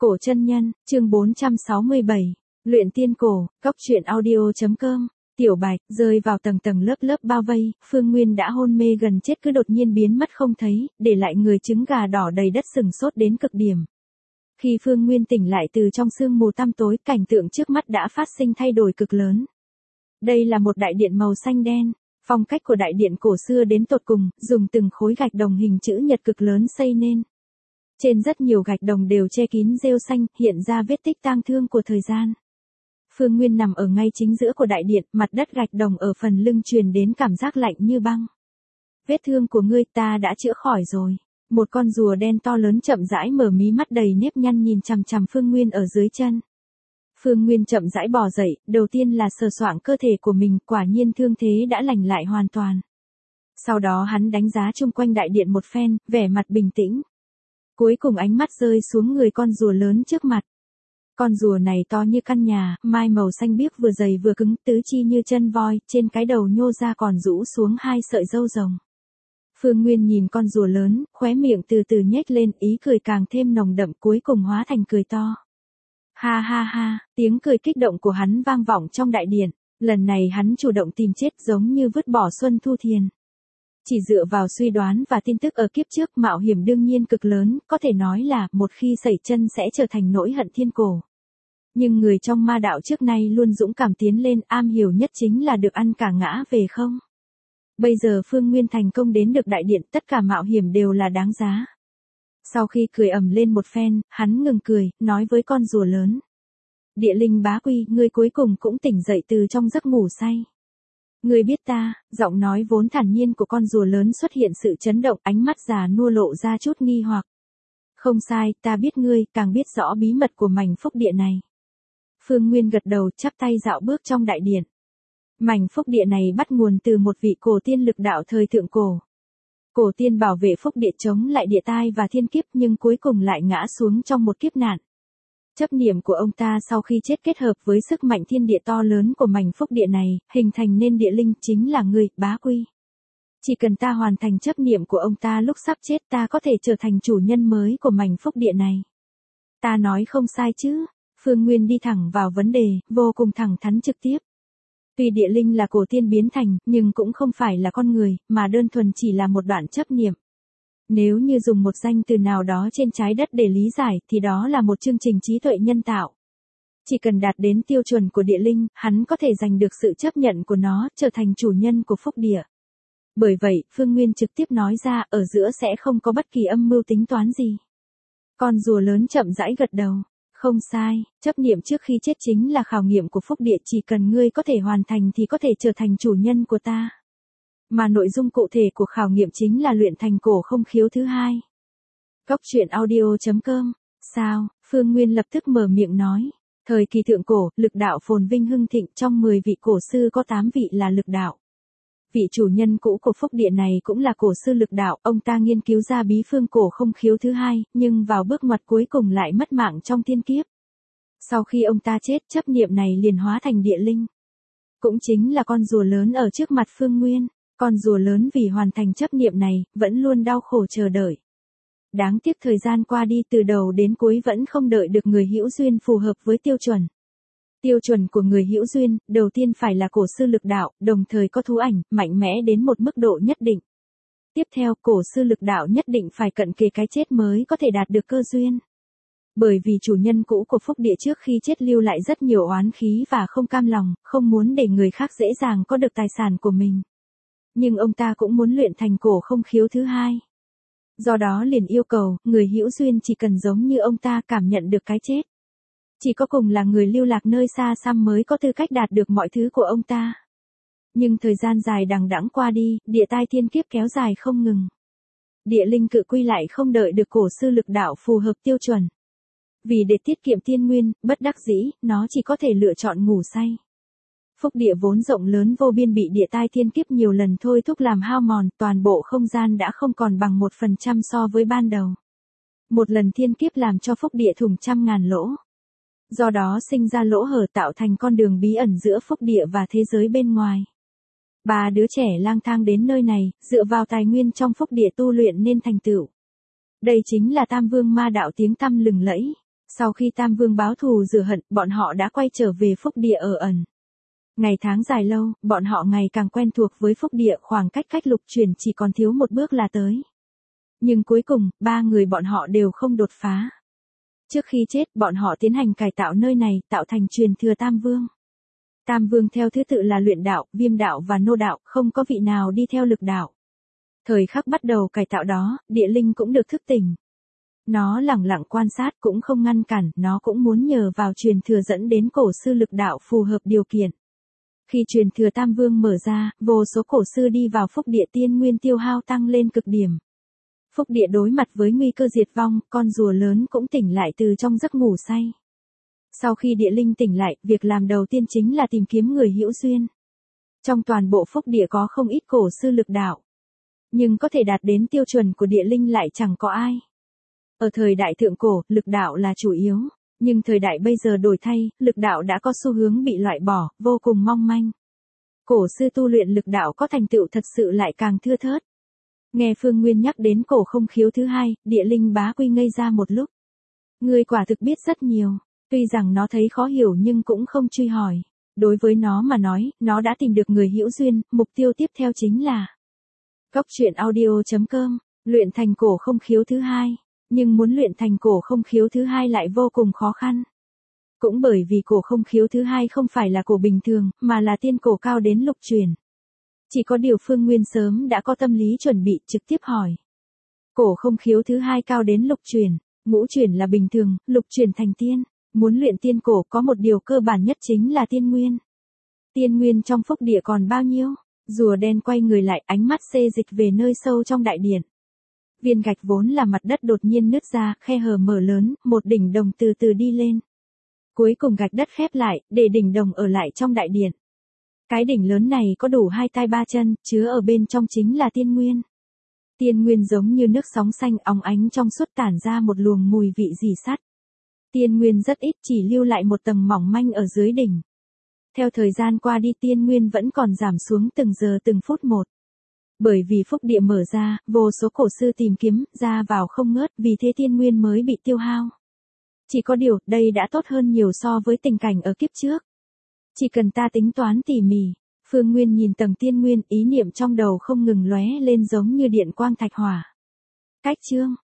Cổ chân nhân, chương 467. Luyện tiên cổ, cốc truyện audio.com. Tiểu Bạch, rơi vào tầng tầng lớp lớp bao vây, Phương Nguyên đã hôn mê gần chết cứ đột nhiên biến mất không thấy, để lại người trứng gà đỏ đầy đất sừng sốt đến cực điểm. Khi Phương Nguyên tỉnh lại từ trong sương mù tăm tối, cảnh tượng trước mắt đã phát sinh thay đổi cực lớn. Đây là một đại điện màu xanh đen. Phong cách của đại điện cổ xưa đến tột cùng, dùng từng khối gạch đồng hình chữ nhật cực lớn xây nên. Trên rất nhiều gạch đồng đều che kín rêu xanh, hiện ra vết tích tang thương của thời gian. Phương Nguyên nằm ở ngay chính giữa của đại điện, mặt đất gạch đồng ở phần lưng truyền đến cảm giác lạnh như băng. Vết thương của ngươi ta đã chữa khỏi rồi. Một con rùa đen to lớn chậm rãi mở mí mắt đầy nếp nhăn nhìn chằm chằm Phương Nguyên ở dưới chân. Phương Nguyên chậm rãi bò dậy, đầu tiên là sờ soạng cơ thể của mình, quả nhiên thương thế đã lành lại hoàn toàn. Sau đó hắn đánh giá chung quanh đại điện một phen, vẻ mặt bình tĩnh. Cuối cùng ánh mắt rơi xuống người con rùa lớn trước mặt. Con rùa này to như căn nhà, mai màu xanh biếc vừa dày vừa cứng, tứ chi như chân voi, trên cái đầu nhô ra còn rũ xuống hai sợi râu rồng. Phương Nguyên nhìn con rùa lớn, khóe miệng từ từ nhếch lên, ý cười càng thêm nồng đậm, cuối cùng hóa thành cười to. Ha ha ha, tiếng cười kích động của hắn vang vọng trong đại điện, lần này hắn chủ động tìm chết giống như vứt bỏ Xuân Thu Thiền. Chỉ dựa vào suy đoán và tin tức ở kiếp trước, mạo hiểm đương nhiên cực lớn, có thể nói là một khi sẩy chân sẽ trở thành nỗi hận thiên cổ. Nhưng người trong ma đạo trước nay luôn dũng cảm tiến lên, am hiểu nhất chính là được ăn cả ngã về không. Bây giờ Phương Nguyên thành công đến được đại điện, tất cả mạo hiểm đều là đáng giá. Sau khi cười ầm lên một phen, hắn ngừng cười, nói với con rùa lớn. Địa linh bá quy, ngươi cuối cùng cũng tỉnh dậy từ trong giấc ngủ say. Ngươi biết ta, giọng nói vốn thản nhiên của con rùa lớn xuất hiện sự chấn động, ánh mắt già nua lộ ra chút nghi hoặc. Không sai, ta biết ngươi, càng biết rõ bí mật của mảnh phúc địa này. Phương Nguyên gật đầu, chắp tay dạo bước trong đại điện. Mảnh phúc địa này bắt nguồn từ một vị cổ tiên lực đạo thời thượng cổ. Cổ tiên bảo vệ phúc địa chống lại địa tai và thiên kiếp, nhưng cuối cùng lại ngã xuống trong một kiếp nạn. Chấp niệm của ông ta sau khi chết kết hợp với sức mạnh thiên địa to lớn của mảnh phúc địa này, hình thành nên địa linh, chính là ngươi, bá quy. Chỉ cần ta hoàn thành chấp niệm của ông ta lúc sắp chết, ta có thể trở thành chủ nhân mới của mảnh phúc địa này. Ta nói không sai chứ? Phương Nguyên đi thẳng vào vấn đề, vô cùng thẳng thắn trực tiếp. Tuy địa linh là cổ tiên biến thành, nhưng cũng không phải là con người, mà đơn thuần chỉ là một đoạn chấp niệm. Nếu như dùng một danh từ nào đó trên trái đất để lý giải, thì đó là một chương trình trí tuệ nhân tạo. Chỉ cần đạt đến tiêu chuẩn của địa linh, hắn có thể giành được sự chấp nhận của nó, trở thành chủ nhân của phúc địa. Bởi vậy, Phương Nguyên trực tiếp nói ra, ở giữa sẽ không có bất kỳ âm mưu tính toán gì. Con rùa lớn chậm rãi gật đầu. Không sai, chấp niệm trước khi chết chính là khảo nghiệm của phúc địa, chỉ cần ngươi có thể hoàn thành thì có thể trở thành chủ nhân của ta. Mà nội dung cụ thể của khảo nghiệm chính là luyện thành cổ không khiếu thứ hai. Cốc truyện audio.com. Sao? Phương Nguyên lập tức mở miệng nói. Thời kỳ thượng cổ, lực đạo phồn vinh hưng thịnh, trong 10 vị cổ sư có 8 vị là lực đạo. Vị chủ nhân cũ của phúc địa này cũng là cổ sư lực đạo, ông ta nghiên cứu ra bí phương cổ không khiếu thứ hai, nhưng vào bước ngoặt cuối cùng lại mất mạng trong thiên kiếp. Sau khi ông ta chết, chấp niệm này liền hóa thành địa linh. Cũng chính là con rùa lớn ở trước mặt Phương Nguyên. Con rùa lớn vì hoàn thành chấp niệm này, vẫn luôn đau khổ chờ đợi. Đáng tiếc thời gian qua đi, từ đầu đến cuối vẫn không đợi được người hữu duyên phù hợp với tiêu chuẩn. Tiêu chuẩn của người hữu duyên, đầu tiên phải là cổ sư lực đạo, đồng thời có thú ảnh, mạnh mẽ đến một mức độ nhất định. Tiếp theo, cổ sư lực đạo nhất định phải cận kề cái chết mới có thể đạt được cơ duyên. Bởi vì chủ nhân cũ của phúc địa trước khi chết lưu lại rất nhiều oán khí và không cam lòng, không muốn để người khác dễ dàng có được tài sản của mình. Nhưng ông ta cũng muốn luyện thành cổ không khiếu thứ hai. Do đó liền yêu cầu, người hữu duyên chỉ cần giống như ông ta cảm nhận được cái chết. Chỉ có cùng là người lưu lạc nơi xa xăm mới có tư cách đạt được mọi thứ của ông ta. Nhưng thời gian dài đằng đẵng qua đi, địa tai thiên kiếp kéo dài không ngừng. Địa linh cự quy lại không đợi được cổ sư lực đạo phù hợp tiêu chuẩn. Vì để tiết kiệm tiên nguyên, bất đắc dĩ, nó chỉ có thể lựa chọn ngủ say. Phúc địa vốn rộng lớn vô biên bị địa tai thiên kiếp nhiều lần thôi thúc làm hao mòn, toàn bộ không gian đã không còn bằng 1% so với ban đầu. Một lần thiên kiếp làm cho phúc địa thủng trăm ngàn lỗ. Do đó sinh ra lỗ hở tạo thành con đường bí ẩn giữa phúc địa và thế giới bên ngoài. 3 đứa trẻ lang thang đến nơi này, dựa vào tài nguyên trong phúc địa tu luyện nên thành tựu. Đây chính là Tam Vương ma đạo tiếng tăm lừng lẫy. Sau khi Tam Vương báo thù rửa hận, bọn họ đã quay trở về phúc địa ở ẩn. Ngày tháng dài lâu, bọn họ ngày càng quen thuộc với phúc địa, khoảng cách cách lục chuyển chỉ còn thiếu một bước là tới. Nhưng cuối cùng, ba người bọn họ đều không đột phá. Trước khi chết, bọn họ tiến hành cải tạo nơi này, tạo thành truyền thừa Tam Vương. Tam Vương theo thứ tự là luyện đạo, viêm đạo và nô đạo, không có vị nào đi theo lực đạo. Thời khắc bắt đầu cải tạo đó, địa linh cũng được thức tỉnh. Nó lẳng lặng quan sát cũng không ngăn cản, nó cũng muốn nhờ vào truyền thừa dẫn đến cổ sư lực đạo phù hợp điều kiện. Khi truyền thừa Tam Vương mở ra, vô số cổ sư đi vào phúc địa, tiên nguyên tiêu hao tăng lên cực điểm. Phúc địa đối mặt với nguy cơ diệt vong, con rùa lớn cũng tỉnh lại từ trong giấc ngủ say. Sau khi địa linh tỉnh lại, việc làm đầu tiên chính là tìm kiếm người hữu duyên. Trong toàn bộ phúc địa có không ít cổ sư lực đạo. Nhưng có thể đạt đến tiêu chuẩn của địa linh lại chẳng có ai. Ở thời đại thượng cổ, lực đạo là chủ yếu. Nhưng thời đại bây giờ đổi thay, lực đạo đã có xu hướng bị loại bỏ, vô cùng mong manh. Cổ sư tu luyện lực đạo có thành tựu thật sự lại càng thưa thớt. Nghe Phương Nguyên nhắc đến cổ không khiếu thứ hai, địa linh bá quy ngây ra một lúc. Ngươi quả thực biết rất nhiều, tuy rằng nó thấy khó hiểu nhưng cũng không truy hỏi. Đối với nó mà nói, nó đã tìm được người hữu duyên, mục tiêu tiếp theo chính là Goctruyện.audio.com, luyện thành cổ không khiếu thứ hai. Nhưng muốn luyện thành cổ không khiếu thứ hai lại vô cùng khó khăn. Cũng bởi vì cổ không khiếu thứ hai không phải là cổ bình thường, mà là tiên cổ cao đến lục chuyển. Chỉ có điều Phương Nguyên sớm đã có tâm lý chuẩn bị, trực tiếp hỏi. Cổ không khiếu thứ hai cao đến lục chuyển, ngũ chuyển là bình thường, lục chuyển thành tiên. Muốn luyện tiên cổ có một điều cơ bản nhất chính là tiên nguyên. Tiên nguyên trong phúc địa còn bao nhiêu? Rùa đen quay người lại, ánh mắt xê dịch về nơi sâu trong đại điện. Viên gạch vốn là mặt đất đột nhiên nứt ra, khe hở mở lớn, một đỉnh đồng từ từ đi lên. Cuối cùng gạch đất khép lại, để đỉnh đồng ở lại trong đại điện. Cái đỉnh lớn này có đủ 2 tay 3 chân, chứa ở bên trong chính là tiên nguyên. Tiên nguyên giống như nước sóng xanh óng ánh trong suốt, tản ra một luồng mùi vị rỉ sắt. Tiên nguyên rất ít, chỉ lưu lại một tầng mỏng manh ở dưới đỉnh. Theo thời gian qua đi, tiên nguyên vẫn còn giảm xuống từng giờ từng phút một. Bởi vì phúc địa mở ra, vô số cổ sư tìm kiếm, ra vào không ngớt, vì thế tiên nguyên mới bị tiêu hao. Chỉ có điều, đây đã tốt hơn nhiều so với tình cảnh ở kiếp trước. Chỉ cần ta tính toán tỉ mỉ, Phương Nguyên nhìn tầng tiên nguyên, ý niệm trong đầu không ngừng lóe lên giống như điện quang thạch hỏa. Cách chương